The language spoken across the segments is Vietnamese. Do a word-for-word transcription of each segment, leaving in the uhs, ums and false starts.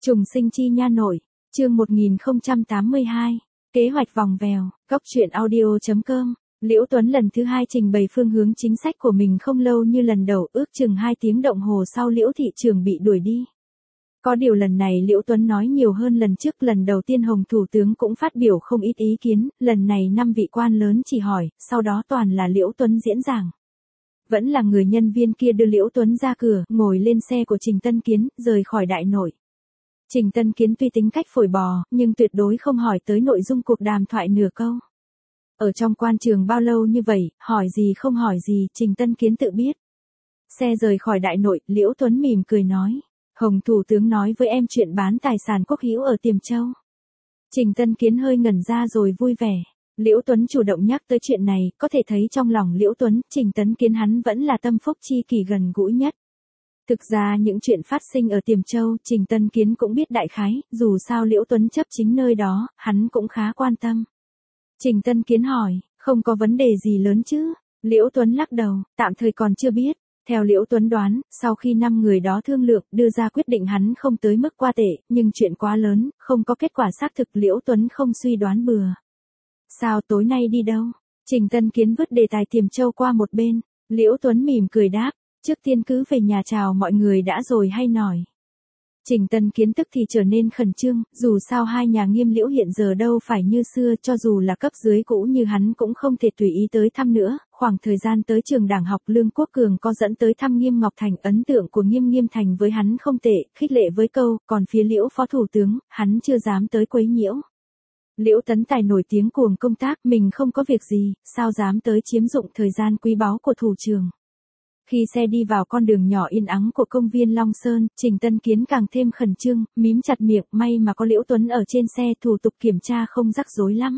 Trùng sinh chi nha nội, chương một nghìn không trăm tám mươi hai, kế hoạch vòng vèo, góc truyện audio chấm com. Liễu Tuấn lần thứ hai trình bày phương hướng chính sách của mình không lâu như lần đầu, ước chừng hai tiếng đồng hồ sau Liễu thị trường bị đuổi đi. Có điều lần này Liễu Tuấn nói nhiều hơn lần trước, lần đầu tiên Hồng Thủ tướng cũng phát biểu không ít ý kiến, lần này năm vị quan lớn chỉ hỏi, sau đó toàn là Liễu Tuấn diễn giảng. Vẫn là người nhân viên kia đưa Liễu Tuấn ra cửa, ngồi lên xe của Trình Tân Kiến, rời khỏi đại nội. Trình Tân Kiến tuy tính cách phổi bò, nhưng tuyệt đối không hỏi tới nội dung cuộc đàm thoại nửa câu. Ở trong quan trường bao lâu như vậy, hỏi gì không hỏi gì, Trình Tân Kiến tự biết. Xe rời khỏi đại nội, Liễu Tuấn mỉm cười nói. Hồng Thủ tướng nói với em chuyện bán tài sản quốc hữu ở Tiềm Châu. Trình Tân Kiến hơi ngẩn ra rồi vui vẻ. Liễu Tuấn chủ động nhắc tới chuyện này, có thể thấy trong lòng Liễu Tuấn, Trình Tân Kiến hắn vẫn là tâm phúc chi kỷ gần gũi nhất. Thực ra những chuyện phát sinh ở Tiềm Châu, Trình Tân Kiến cũng biết đại khái, dù sao Liễu Tuấn chấp chính nơi đó, hắn cũng khá quan tâm. Trình Tân Kiến hỏi, không có vấn đề gì lớn chứ? Liễu Tuấn lắc đầu, tạm thời còn chưa biết. Theo Liễu Tuấn đoán, sau khi năm người đó thương lượng, đưa ra quyết định hắn không tới mức qua tệ, nhưng chuyện quá lớn, không có kết quả xác thực, Liễu Tuấn không suy đoán bừa. Sao tối nay đi đâu? Trình Tân Kiến vứt đề tài Tiềm Châu qua một bên. Liễu Tuấn mỉm cười đáp, trước tiên cứ về nhà chào mọi người đã rồi hay nói. Trình Tân Kiến tức thì trở nên khẩn trương, dù sao hai nhà Nghiêm Liễu hiện giờ đâu phải như xưa, cho dù là cấp dưới cũ như hắn cũng không thể tùy ý tới thăm nữa. Khoảng thời gian tới trường đảng học, Lương Quốc Cường có dẫn tới thăm Nghiêm Ngọc Thành, ấn tượng của Nghiêm Nghiêm Thành với hắn không tệ, khích lệ với câu, còn phía Liễu phó thủ tướng, hắn chưa dám tới quấy nhiễu. Liễu Tấn Tài nổi tiếng cuồng công tác, mình không có việc gì, sao dám tới chiếm dụng thời gian quý báu của thủ trưởng. Khi xe đi vào con đường nhỏ yên ắng của công viên Long Sơn, Trình Tân Kiến càng thêm khẩn trương, mím chặt miệng, may mà có Liễu Tuấn ở trên xe, thủ tục kiểm tra không rắc rối lắm.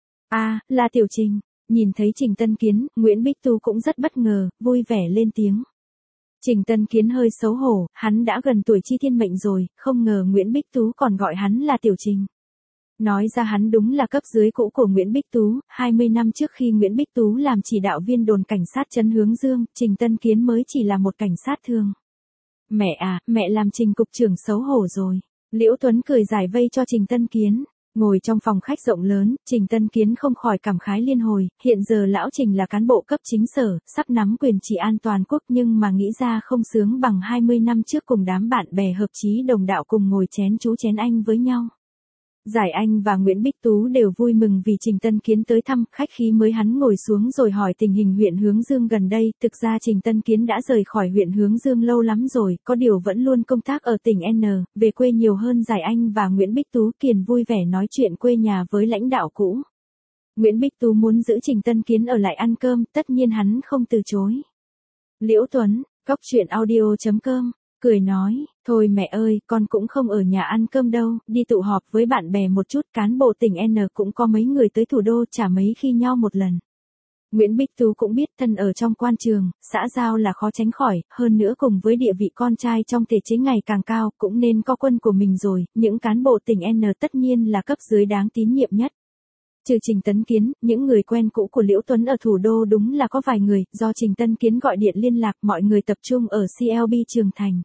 À, là Tiểu Trình. Nhìn thấy Trình Tân Kiến, Nguyễn Bích Tu cũng rất bất ngờ, vui vẻ lên tiếng. Trình Tân Kiến hơi xấu hổ, hắn đã gần tuổi Chi Thiên Mệnh rồi, không ngờ Nguyễn Bích Tú còn gọi hắn là Tiểu Trình. Nói ra hắn đúng là cấp dưới cũ của Nguyễn Bích Tú, hai mươi năm trước khi Nguyễn Bích Tú làm chỉ đạo viên đồn cảnh sát trấn Hướng Dương, Trình Tân Kiến mới chỉ là một cảnh sát thường. Mẹ à, mẹ làm Trình cục trưởng xấu hổ rồi. Liễu Tuấn cười giải vây cho Trình Tân Kiến. Ngồi trong phòng khách rộng lớn, Trình Tân Kiến không khỏi cảm khái liên hồi, hiện giờ lão Trình là cán bộ cấp chính sở, sắp nắm quyền trị an toàn quốc, nhưng mà nghĩ ra không sướng bằng hai mươi năm trước cùng đám bạn bè hợp chí đồng đạo cùng ngồi chén chú chén anh với nhau. Giải Anh và Nguyễn Bích Tú đều vui mừng vì Trình Tân Kiến tới thăm, khách khí mới hắn ngồi xuống rồi hỏi tình hình huyện Hướng Dương gần đây, thực ra Trình Tân Kiến đã rời khỏi huyện Hướng Dương lâu lắm rồi, có điều vẫn luôn công tác ở tỉnh N, về quê nhiều hơn. Giải Anh và Nguyễn Bích Tú Kiền vui vẻ nói chuyện quê nhà với lãnh đạo cũ. Nguyễn Bích Tú muốn giữ Trình Tân Kiến ở lại ăn cơm, tất nhiên hắn không từ chối. Liễu Tuấn, góc truyện audio chấm com. Cười nói, thôi mẹ ơi, con cũng không ở nhà ăn cơm đâu, đi tụ họp với bạn bè một chút, cán bộ tỉnh N cũng có mấy người tới thủ đô, chả mấy khi nhau một lần. Nguyễn Bích Tú cũng biết thân ở trong quan trường, xã giao là khó tránh khỏi, hơn nữa cùng với địa vị con trai trong thể chế ngày càng cao, cũng nên có quân của mình rồi, những cán bộ tỉnh N tất nhiên là cấp dưới đáng tín nhiệm nhất. Trừ Trình Tân Kiến, những người quen cũ của Liễu Tuấn ở thủ đô đúng là có vài người, do Trình Tân Kiến gọi điện liên lạc, mọi người tập trung ở xê lờ bê Trường Thành.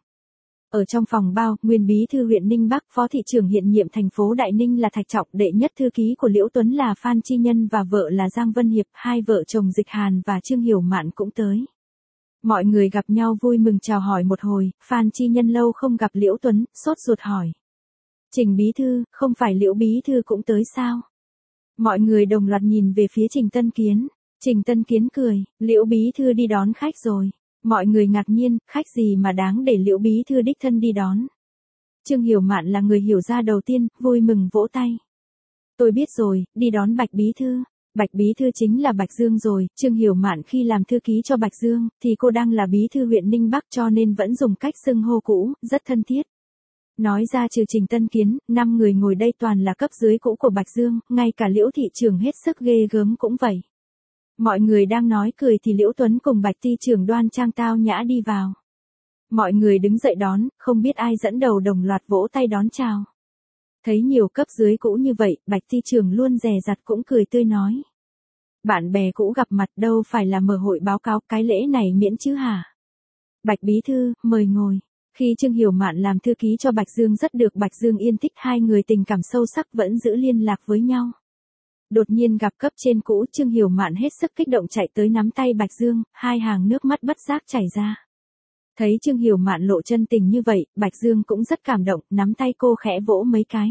Ở trong phòng bao, nguyên bí thư huyện Ninh Bắc, phó thị trưởng hiện nhiệm thành phố Đại Ninh là Thạch Trọng, đệ nhất thư ký của Liễu Tuấn là Phan Chi Nhân và vợ là Giang Vân Hiệp, hai vợ chồng Dịch Hàn và Trương Hiểu Mạn cũng tới. Mọi người gặp nhau vui mừng chào hỏi một hồi, Phan Chi Nhân lâu không gặp Liễu Tuấn, sốt ruột hỏi. Trình bí thư, không phải Liễu bí thư cũng tới sao? Mọi người đồng loạt nhìn về phía Trình Tân Kiến. Trình Tân Kiến cười, Liễu bí thư đi đón khách rồi. Mọi người ngạc nhiên, khách gì mà đáng để Liễu bí thư đích thân đi đón. Trương Hiểu Mạn là người hiểu ra đầu tiên, vui mừng vỗ tay. Tôi biết rồi, đi đón Bạch bí thư. Bạch bí thư chính là Bạch Dương rồi, Trương Hiểu Mạn khi làm thư ký cho Bạch Dương, thì cô đang là bí thư huyện Ninh Bắc cho nên vẫn dùng cách xưng hô cũ, rất thân thiết. Nói ra trừ Trình Tân Kiến, năm người ngồi đây toàn là cấp dưới cũ của Bạch Dương, ngay cả Liễu thị trưởng hết sức ghê gớm cũng vậy. Mọi người đang nói cười thì Liễu Tuấn cùng Bạch ty trưởng đoan trang tao nhã đi vào. Mọi người đứng dậy đón, không biết ai dẫn đầu đồng loạt vỗ tay đón chào. Thấy nhiều cấp dưới cũ như vậy, Bạch ty trưởng luôn dè dặt cũng cười tươi nói. Bạn bè cũ gặp mặt đâu phải là mở hội báo cáo, cái lễ này miễn chứ hả? Bạch bí thư, mời ngồi. Khi Trương Hiểu Mạn làm thư ký cho Bạch Dương rất được Bạch Dương yên thích, hai người tình cảm sâu sắc vẫn giữ liên lạc với nhau. Đột nhiên gặp cấp trên cũ, Trương Hiểu Mạn hết sức kích động chạy tới nắm tay Bạch Dương, hai hàng nước mắt bất giác chảy ra. Thấy Trương Hiểu Mạn lộ chân tình như vậy, Bạch Dương cũng rất cảm động, nắm tay cô khẽ vỗ mấy cái.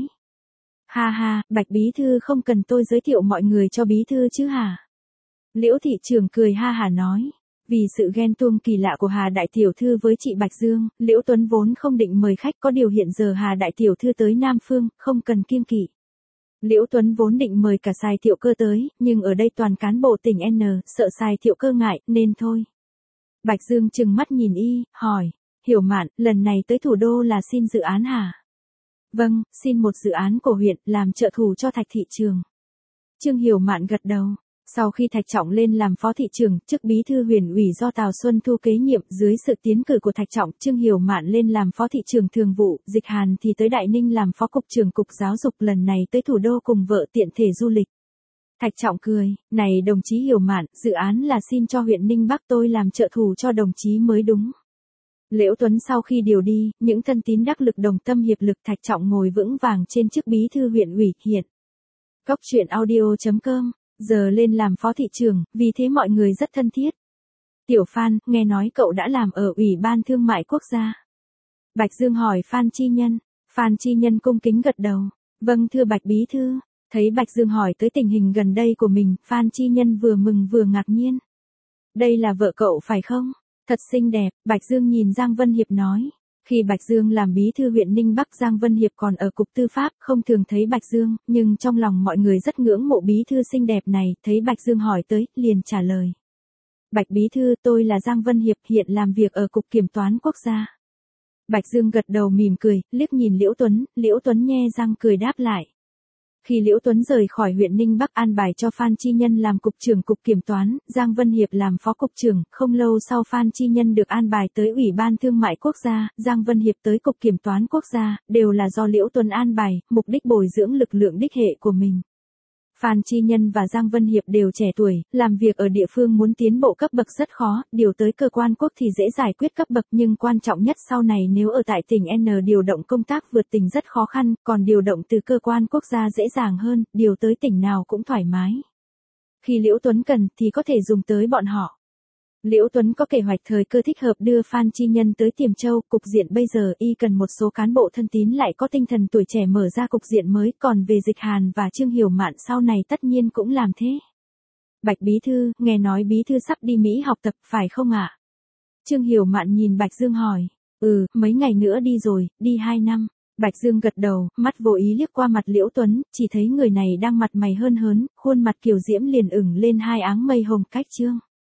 Ha ha, Bạch bí thư không cần tôi giới thiệu mọi người cho bí thư chứ hả? Liễu thị trưởng cười ha hả nói. Vì sự ghen tuông kỳ lạ của Hà đại tiểu thư với chị Bạch Dương, Liễu Tuấn vốn không định mời khách, có điều hiện giờ Hà đại tiểu thư tới Nam Phương, không cần kiêng kỵ. Liễu Tuấn vốn định mời cả Sài Thiệu Cơ tới, nhưng ở đây toàn cán bộ tỉnh N, sợ Sài Thiệu Cơ ngại, nên thôi. Bạch Dương trừng mắt nhìn y, hỏi, Hiểu Mạn, lần này tới thủ đô là xin dự án hả? Vâng, xin một dự án của huyện, làm trợ thủ cho Thạch thị trường. Trương Hiểu Mạn gật đầu. Sau khi Thạch Trọng lên làm phó thị trưởng, chức bí thư huyện ủy do Tào Xuân Thu kế nhiệm, dưới sự tiến cử của Thạch Trọng, Trương Hiểu Mạn lên làm phó thị trưởng thường vụ, Dịch Hàn thì tới Đại Ninh làm phó cục trưởng cục giáo dục, lần này tới thủ đô cùng vợ tiện thể du lịch. Thạch Trọng cười, này đồng chí Hiểu Mạn, dự án là xin cho huyện Ninh Bắc tôi làm trợ thủ cho đồng chí mới đúng. Liễu Tuấn sau khi điều đi, những thân tín đắc lực đồng tâm hiệp lực, Thạch Trọng ngồi vững vàng trên chức bí thư huyện ủy, hiện. Cốc truyện audio chấm com, giờ lên làm phó thị trưởng, vì thế mọi người rất thân thiết. Tiểu Phan, nghe nói cậu đã làm ở Ủy ban Thương mại Quốc gia. Bạch Dương hỏi Phan Chi Nhân. Phan Chi Nhân cung kính gật đầu. Vâng thưa Bạch bí thư. Thấy Bạch Dương hỏi tới tình hình gần đây của mình, Phan Chi Nhân vừa mừng vừa ngạc nhiên. Đây là vợ cậu phải không? Thật xinh đẹp, Bạch Dương nhìn Giang Vân Hiệp nói. Khi Bạch Dương làm bí thư huyện Ninh Bắc, Giang Vân Hiệp còn ở cục tư pháp, không thường thấy Bạch Dương, nhưng trong lòng mọi người rất ngưỡng mộ bí thư xinh đẹp này, thấy Bạch Dương hỏi tới, liền trả lời. Bạch bí thư, tôi là Giang Vân Hiệp, hiện làm việc ở cục kiểm toán quốc gia. Bạch Dương gật đầu mỉm cười, liếc nhìn Liễu Tuấn, Liễu Tuấn nhe răng cười đáp lại. Khi Liễu Tuấn rời khỏi huyện Ninh Bắc, an bài cho Phan Chi Nhân làm cục trưởng cục kiểm toán, Giang Vân Hiệp làm phó cục trưởng, không lâu sau Phan Chi Nhân được an bài tới Ủy ban Thương mại Quốc gia, Giang Vân Hiệp tới cục kiểm toán quốc gia, đều là do Liễu Tuấn an bài, mục đích bồi dưỡng lực lượng đích hệ của mình. Phan Chi Nhân và Giang Vân Hiệp đều trẻ tuổi, làm việc ở địa phương muốn tiến bộ cấp bậc rất khó, điều tới cơ quan quốc thì dễ giải quyết cấp bậc, nhưng quan trọng nhất sau này nếu ở tại tỉnh N điều động công tác vượt tỉnh rất khó khăn, còn điều động từ cơ quan quốc gia dễ dàng hơn, điều tới tỉnh nào cũng thoải mái. Khi Liễu Tuấn cần thì có thể dùng tới bọn họ. Liễu Tuấn có kế hoạch thời cơ thích hợp đưa Phan Chi Nhân tới Tiềm Châu, cục diện bây giờ y cần một số cán bộ thân tín lại có tinh thần tuổi trẻ mở ra cục diện mới, còn về Dịch Hàn và Trương Hiểu Mạn sau này tất nhiên cũng làm thế. Bạch bí thư, nghe nói bí thư sắp đi Mỹ học tập phải không ạ? Trương Hiểu Mạn nhìn Bạch Dương hỏi, ừ, mấy ngày nữa đi rồi, đi hai năm. Bạch Dương gật đầu, mắt vô ý liếc qua mặt Liễu Tuấn, chỉ thấy người này đang mặt mày hớn hớn, khuôn mặt kiều diễm liền ửng lên hai áng mây hồng cách trương.